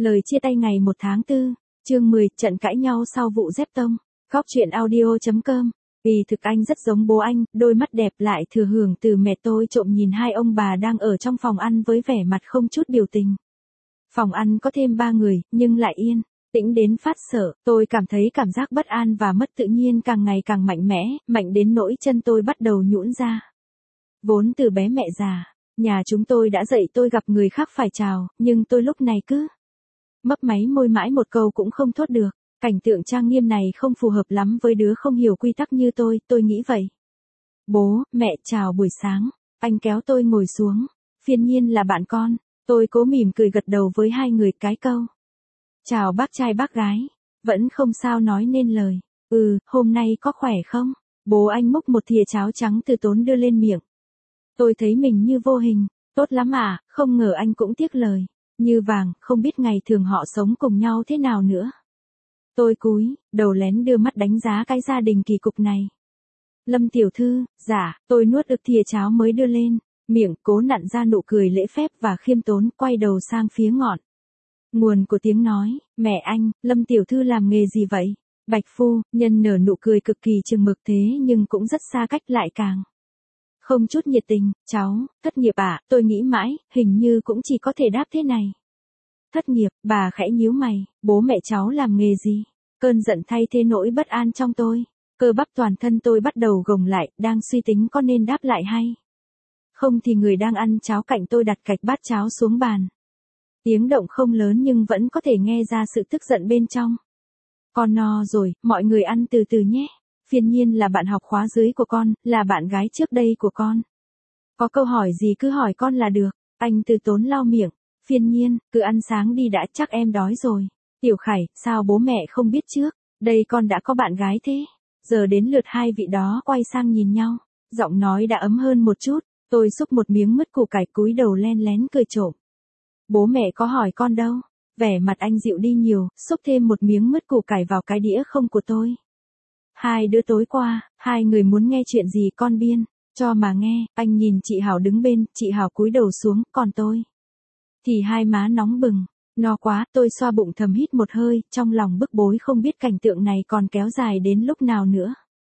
Lời chia tay ngày 1 tháng 4, chương 10, trận cãi nhau sau vụ dép tông. Góc truyện audio.com. Vì thực anh rất giống bố anh, đôi mắt đẹp lại thừa hưởng từ mẹ tôi trộm nhìn hai ông bà đang ở trong phòng ăn với vẻ mặt không chút biểu tình. Phòng ăn có thêm 3 người, nhưng lại yên tĩnh đến phát sợ. Tôi cảm thấy cảm giác bất an và mất tự nhiên càng ngày càng mạnh mẽ, mạnh đến nỗi chân tôi bắt đầu nhũn ra. Vốn từ bé mẹ già, nhà chúng tôi đã dạy tôi gặp người khác phải chào, nhưng tôi lúc này cứ mấp máy môi mãi một câu cũng không thốt được. Cảnh tượng trang nghiêm này không phù hợp lắm với đứa không hiểu quy tắc như tôi nghĩ vậy. Bố, mẹ chào buổi sáng, anh kéo tôi ngồi xuống, phiên nhiên là bạn con, tôi cố mỉm cười gật đầu với hai người cái câu. Chào bác trai bác gái, vẫn không sao nói nên lời. Hôm nay có khỏe không? Bố anh múc một thìa cháo trắng từ tốn đưa lên miệng. Tôi thấy mình như vô hình, tốt lắm à, không ngờ anh cũng tiếc lời. Như vàng, không biết ngày thường họ sống cùng nhau thế nào nữa. Tôi cúi đầu lén đưa mắt đánh giá cái gia đình kỳ cục này. Lâm tiểu thư, dạ, tôi nuốt được thìa cháo mới đưa lên, miệng cố nặn ra nụ cười lễ phép và khiêm tốn, quay đầu sang phía ngọn nguồn của tiếng nói. Mẹ anh, Lâm tiểu thư làm nghề gì vậy? Bạch phu nhân nở nụ cười cực kỳ chừng mực thế nhưng cũng rất xa cách, lại càng không chút nhiệt tình. Cháu, thất nghiệp à? Tôi nghĩ mãi, hình như cũng chỉ có thể đáp thế này. Thất nghiệp, bà khẽ nhíu mày, bố mẹ cháu làm nghề gì? Cơn giận thay thế nỗi bất an trong tôi. Cơ bắp toàn thân tôi bắt đầu gồng lại, đang suy tính có nên đáp lại hay không thì người đang ăn cháo cạnh tôi đặt cạch bát cháo xuống bàn. Tiếng động không lớn nhưng vẫn có thể nghe ra sự tức giận bên trong. Con no rồi, mọi người ăn từ từ nhé. Phiên nhiên là bạn học khóa dưới của con, là bạn gái trước đây của con. Có câu hỏi gì cứ hỏi con là được. Anh từ tốn lau miệng. Phiên nhiên, cứ ăn sáng đi đã, chắc em đói rồi. Tiểu Khải, sao bố mẹ không biết trước? Đây con đã có bạn gái thế. Giờ đến lượt hai vị đó quay sang nhìn nhau. Giọng nói đã ấm hơn một chút. Tôi xúc một miếng mứt củ cải cúi đầu len lén cười trộm. Bố mẹ có hỏi con đâu. Vẻ mặt anh dịu đi nhiều, xúc thêm một miếng mứt củ cải vào cái đĩa không của tôi. Hai đứa tối qua, hai người muốn nghe chuyện gì con biên cho mà nghe. Anh nhìn chị Hảo đứng bên, chị Hảo cúi đầu xuống, còn tôi thì hai má nóng bừng. No quá, tôi xoa bụng thầm hít một hơi, trong lòng bức bối không biết cảnh tượng này còn kéo dài đến lúc nào nữa.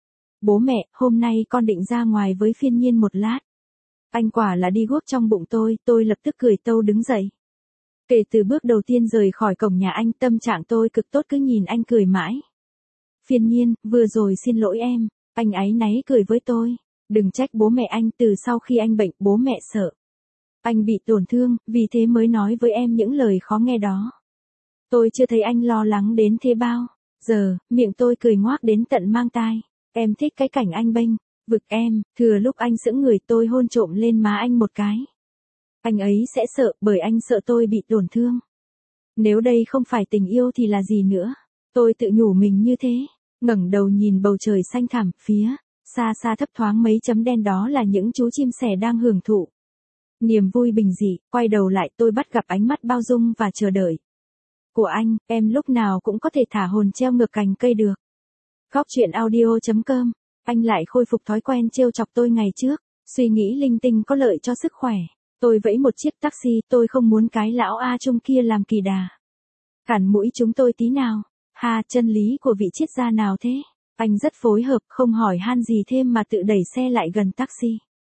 Bố mẹ, hôm nay con định ra ngoài với phiên nhiên một lát. Anh quả là đi guốc trong bụng tôi lập tức cười tâu đứng dậy. Kể từ bước đầu tiên rời khỏi cổng nhà anh, tâm trạng tôi cực tốt, cứ nhìn anh cười mãi. Phiên nhiên, vừa rồi xin lỗi em, anh áy náy cười với tôi. Đừng trách bố mẹ anh, từ sau khi anh bệnh, bố mẹ sợ anh bị tổn thương, vì thế mới nói với em những lời khó nghe đó. Tôi chưa thấy anh lo lắng đến thế bao giờ, miệng tôi cười ngoác đến tận mang tai. Em thích cái cảnh anh bênh vực em. Thừa lúc anh sững người, tôi hôn trộm lên má anh một cái. Anh ấy sẽ sợ, bởi anh sợ tôi bị tổn thương. Nếu đây không phải tình yêu thì là gì nữa? Tôi tự nhủ mình như thế, ngẩng đầu nhìn bầu trời xanh thẳm, phía xa xa thấp thoáng mấy chấm đen, đó là những chú chim sẻ đang hưởng thụ niềm vui bình dị. Quay đầu lại, tôi bắt gặp ánh mắt bao dung và chờ đợi của anh. Em lúc nào cũng có thể thả hồn treo ngược cành cây được. Góc truyện audio.com. Anh lại khôi phục thói quen trêu chọc tôi ngày trước. Suy nghĩ linh tinh có lợi cho sức khỏe. Tôi vẫy một chiếc taxi, tôi không muốn cái lão A Trung kia làm kỳ đà cản mũi chúng tôi tí nào. Chân lý của vị triết gia nào thế? Anh rất phối hợp, không hỏi han gì thêm mà tự đẩy xe lại gần taxi.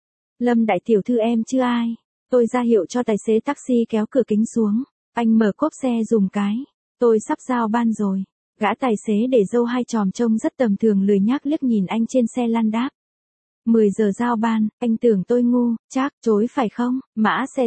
Lâm đại tiểu thư em chưa ai. Tôi ra hiệu cho tài xế taxi kéo cửa kính xuống. Anh mở cốp xe dùm cái. Tôi sắp giao ban rồi. Gã tài xế để râu hai chòm trông rất tầm thường, lười nhác liếc nhìn anh trên xe lăn đáp. 10 giờ giao ban, anh tưởng tôi ngu, chắc, chối phải không? Mã xe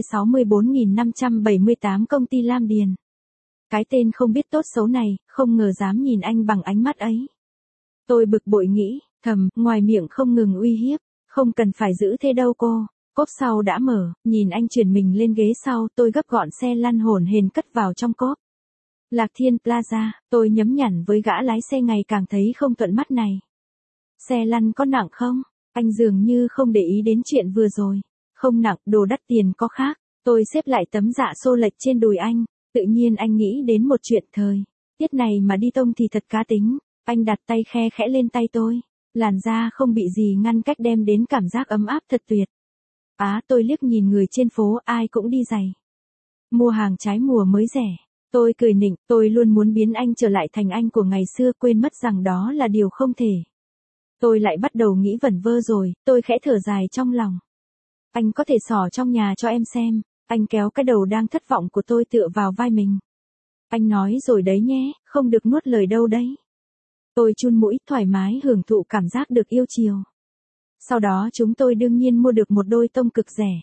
64.578 công ty Lam Điền. Cái tên không biết tốt xấu này, không ngờ dám nhìn anh bằng ánh mắt ấy. Tôi bực bội nghĩ, thầm, ngoài miệng không ngừng uy hiếp. Không cần phải giữ thế đâu cô. Cốp sau đã mở, nhìn anh chuyển mình lên ghế sau, tôi gấp gọn xe lăn hổn hển cất vào trong cốp. Lạc Thiên Plaza, tôi nhấm nhẳn với gã lái xe ngày càng thấy không thuận mắt này. Xe lăn có nặng không? Anh dường như không để ý đến chuyện vừa rồi. Không nặng, đồ đắt tiền có khác. Tôi xếp lại tấm dạ xô lệch trên đùi anh. Tự nhiên anh nghĩ đến một chuyện thời tiết này mà đi tông thì thật cá tính. Anh đặt tay khe khẽ lên tay tôi. Làn da không bị gì ngăn cách đem đến cảm giác ấm áp thật tuyệt. Tôi liếc nhìn người trên phố, ai cũng đi giày. Mua hàng trái mùa mới rẻ. Tôi cười nịnh, tôi luôn muốn biến anh trở lại thành anh của ngày xưa, quên mất rằng đó là điều không thể. Tôi lại bắt đầu nghĩ vẩn vơ rồi, tôi khẽ thở dài trong lòng. Anh có thể xỏ trong nhà cho em xem. Anh kéo cái đầu đang thất vọng của tôi tựa vào vai mình. Anh nói rồi đấy nhé, không được nuốt lời đâu đấy. Tôi chun mũi, thoải mái hưởng thụ cảm giác được yêu chiều. Sau đó chúng tôi đương nhiên mua được một đôi tông cực rẻ.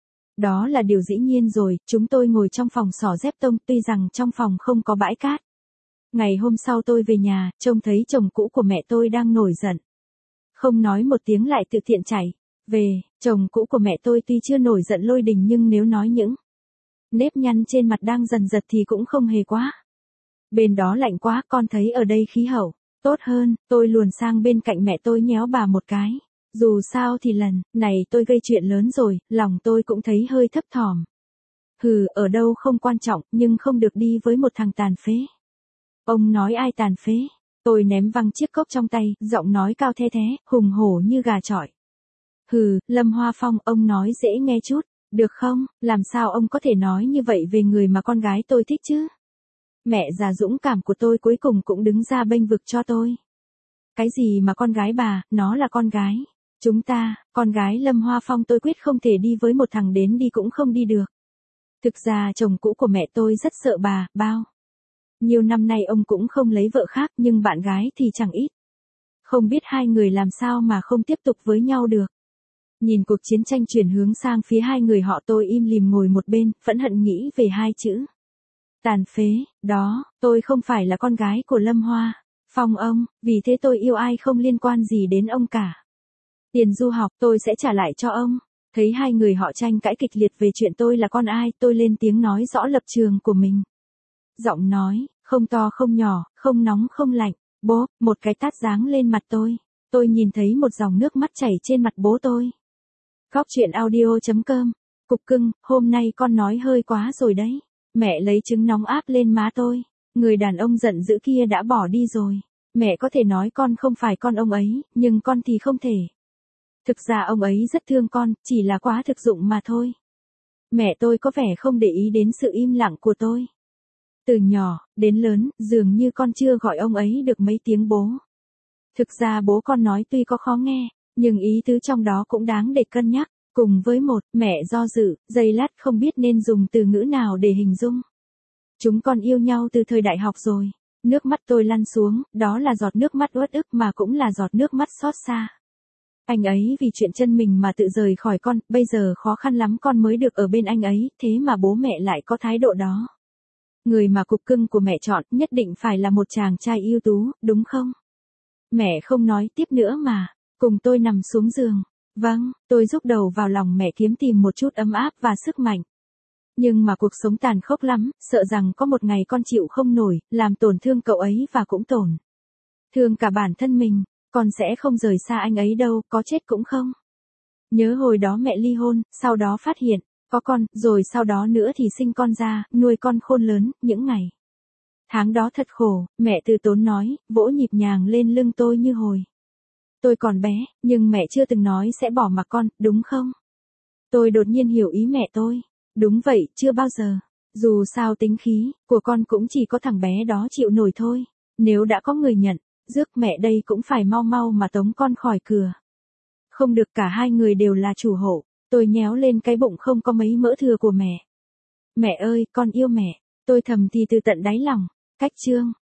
Đó là điều dĩ nhiên rồi, chúng tôi ngồi trong phòng xỏ dép tông, tuy rằng trong phòng không có bãi cát. Ngày hôm sau tôi về nhà, trông thấy chồng cũ của mẹ tôi đang nổi giận. Không nói một tiếng lại tự tiện chạy. Về, chồng cũ của mẹ tôi tuy chưa nổi giận lôi đình nhưng nếu nói những nếp nhăn trên mặt đang dần dật thì cũng không hề quá. Bên đó lạnh quá, con thấy ở đây khí hậu tốt hơn, tôi luồn sang bên cạnh mẹ tôi nhéo bà một cái. Dù sao thì lần này tôi gây chuyện lớn rồi, lòng tôi cũng thấy hơi thấp thỏm. Hừ, ở đâu không quan trọng, nhưng không được đi với một thằng tàn phế. Ông nói ai tàn phế? Tôi ném văng chiếc cốc trong tay, giọng nói cao the thé, hùng hổ như gà chọi. Hừ, Lâm Hoa Phong, ông nói dễ nghe chút, được không? Làm sao ông có thể nói như vậy về người mà con gái tôi thích chứ? Mẹ già dũng cảm của tôi cuối cùng cũng đứng ra bênh vực cho tôi. Cái gì mà con gái bà, nó là con gái. Chúng ta, con gái Lâm Hoa Phong, tôi quyết không thể đi với một thằng đến đi cũng không đi được. Thực ra chồng cũ của mẹ tôi rất sợ bà, bao. Nhiều năm nay ông cũng không lấy vợ khác nhưng bạn gái thì chẳng ít. Không biết hai người làm sao mà không tiếp tục với nhau được. Nhìn cuộc chiến tranh chuyển hướng sang phía hai người họ, tôi im lìm ngồi một bên, phẫn hận nghĩ về hai chữ. Tàn phế, đó, tôi không phải là con gái của Lâm Hoa Phong ông, vì thế tôi yêu ai không liên quan gì đến ông cả. Tiền du học tôi sẽ trả lại cho ông. Thấy hai người họ tranh cãi kịch liệt về chuyện tôi là con ai, tôi lên tiếng nói rõ lập trường của mình. Giọng nói, không to không nhỏ, không nóng không lạnh. Bố, một cái tát giáng lên mặt tôi. Tôi nhìn thấy một dòng nước mắt chảy trên mặt bố tôi. Góc chuyện audio.com. Cục cưng, hôm nay con nói hơi quá rồi đấy. Mẹ lấy trứng nóng áp lên má tôi. Người đàn ông giận dữ kia đã bỏ đi rồi. Mẹ có thể nói con không phải con ông ấy, nhưng con thì không thể. Thực ra ông ấy rất thương con, chỉ là quá thực dụng mà thôi. Mẹ tôi có vẻ không để ý đến sự im lặng của tôi. Từ nhỏ, đến lớn, dường như con chưa gọi ông ấy được mấy tiếng bố. Thực ra bố con nói tuy có khó nghe, nhưng ý tứ trong đó cũng đáng để cân nhắc. Cùng với một, mẹ do dự, giây lát không biết nên dùng từ ngữ nào để hình dung. Chúng con yêu nhau từ thời đại học rồi. Nước mắt tôi lăn xuống, đó là giọt nước mắt uất ức mà cũng là giọt nước mắt xót xa. Anh ấy vì chuyện chân mình mà tự rời khỏi con, bây giờ khó khăn lắm con mới được ở bên anh ấy, thế mà bố mẹ lại có thái độ đó. Người mà cục cưng của mẹ chọn nhất định phải là một chàng trai ưu tú, đúng không? Mẹ không nói tiếp nữa mà, cùng tôi nằm xuống giường. Vâng, tôi rúc đầu vào lòng mẹ kiếm tìm một chút ấm áp và sức mạnh. Nhưng mà cuộc sống tàn khốc lắm, sợ rằng có một ngày con chịu không nổi, làm tổn thương cậu ấy và cũng tổn thương cả bản thân mình. Con sẽ không rời xa anh ấy đâu, có chết cũng không. Nhớ hồi đó mẹ ly hôn, sau đó phát hiện có con, rồi sau đó nữa thì sinh con ra, nuôi con khôn lớn, những ngày tháng đó thật khổ, mẹ từ tốn nói, vỗ nhịp nhàng lên lưng tôi như hồi tôi còn bé, nhưng mẹ chưa từng nói sẽ bỏ mặc con, đúng không? Tôi đột nhiên hiểu ý mẹ tôi. Đúng vậy, chưa bao giờ. Dù sao tính khí của con cũng chỉ có thằng bé đó chịu nổi thôi. Nếu đã có người nhận rước mẹ đây cũng phải mau mau mà tống con khỏi cửa. Không được, cả hai người đều là chủ hộ. Tôi nhéo lên cái bụng không có mấy mỡ thừa của mẹ. Mẹ ơi, con yêu mẹ. Tôi thầm thì từ tận đáy lòng. Cách chương